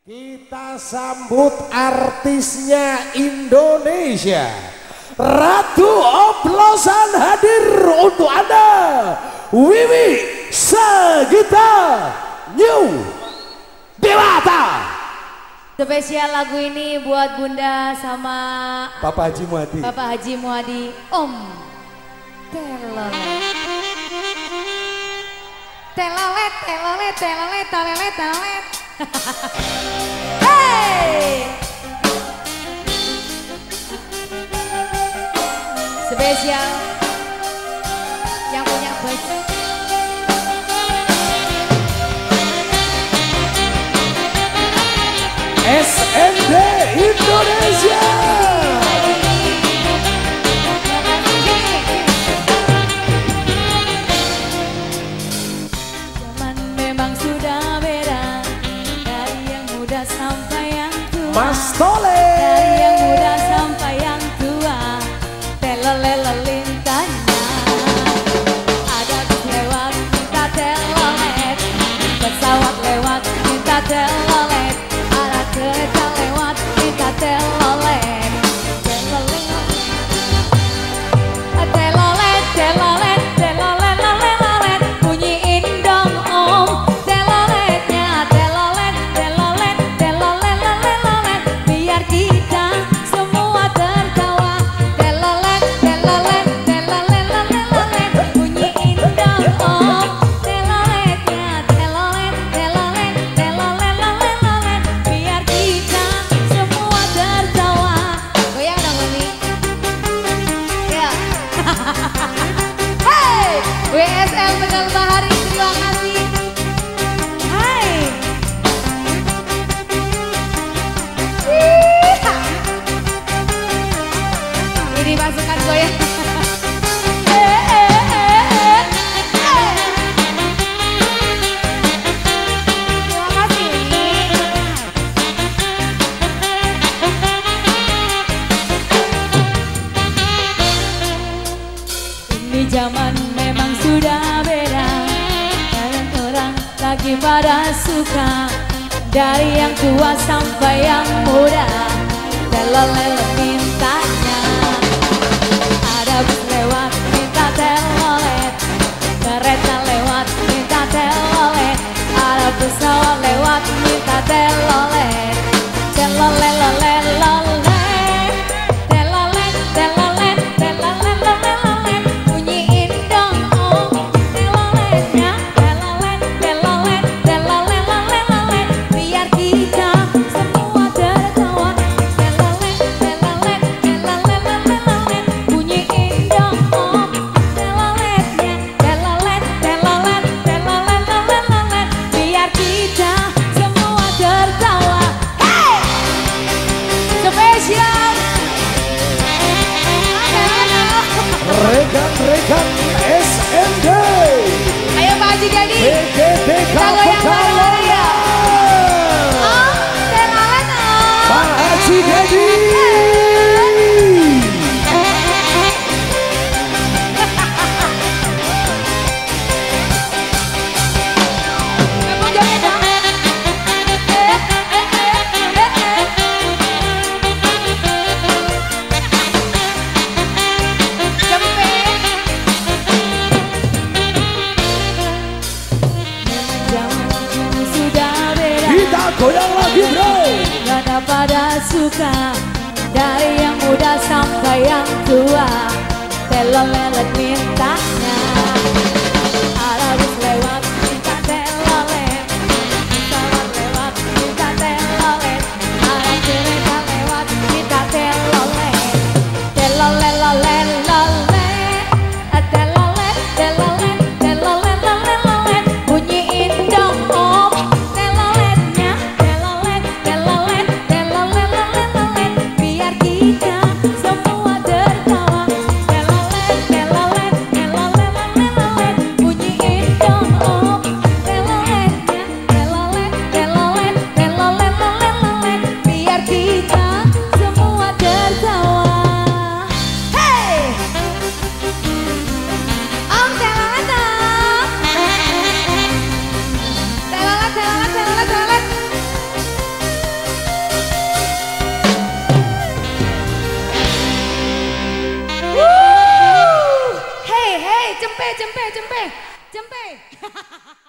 Kita sambut artisnya Indonesia. Ratu Oplosan hadir untuk Anda, Wiwi Sagita New Dewata. Spesial lagu ini buat Bunda sama Bapak Haji Muhadi. Bapak Haji Muhadi, Om Telolet. Telolet, telolet, telolet, telolet, telolet. Hey! Spesial yang punya bus. SND Indonesia. Zaman memang sudah beda, dari yang muda sampai yang tua. Mas Tole. Dari yang muda sampai yang tua, telolele lintanya. Ada bus lewat minta telolet, pesawat lewat minta telolet, ada kereta lewat minta telolet. Telolet, telolet, telolet, telolet, bunyiin dong om teloletnya. Telolet, telolet, telolet, telolet, biar kita semua tertawa. Telolet, telolet, telolet, telolet, bunyiin dong om teloletnya. Telolet, telolet, telolet, telolet, biar kita semua tertawa. Goyang dong Mami. Ya. Hey, WSL Tegal Bahari, terima kasih. Hai. Ini pasukan goyang. Terima kasih. Ini zaman memang sudah beda, dan orang lagi pada suka, dari yang tua sampai yang muda, telolet mintanya. Ada bus lewat minta telolet, kereta lewat minta telolet, ada pesawat lewat minta telolet. Telolet, lolet, lolet, telolet, telolet, telolet, telolet, bunyiin dong om teloletnya. Telolet, telolet, telolet, telolet, biar kita semua tertawa. Telolet, telolet, telolet, telolet, bunyiin dong om teloletnya. Telolet, telolet, telolet, telolet, biar kita semua tertawa. Hey! Spesial. Rekan-rekan SND. Ayo Pak Haji Dedi. PGTK Kita goyang bareng-bareng ya. Pekalongan. Om, telolet om. Pak Haji Dedi. Memang joget dong. Zaman kini sudah beda, Kita goyang lagi bro. karena pada suka, dari yang muda sampai yang tua, telolet mintanya. Ada bus lewat minta telolet, pesawat lewat minta telolet, ada kereta lewat minta telolet. Telolet, lolet, lolet, telolet, telolet, telolet, lolet, lolet, bunyiin dong om teloletnya. Telolet, telolet, telolet, lolet, lolet, biar kita semua tertawa. Telolet, telolet, telolet, lolet, lolet, Cempe.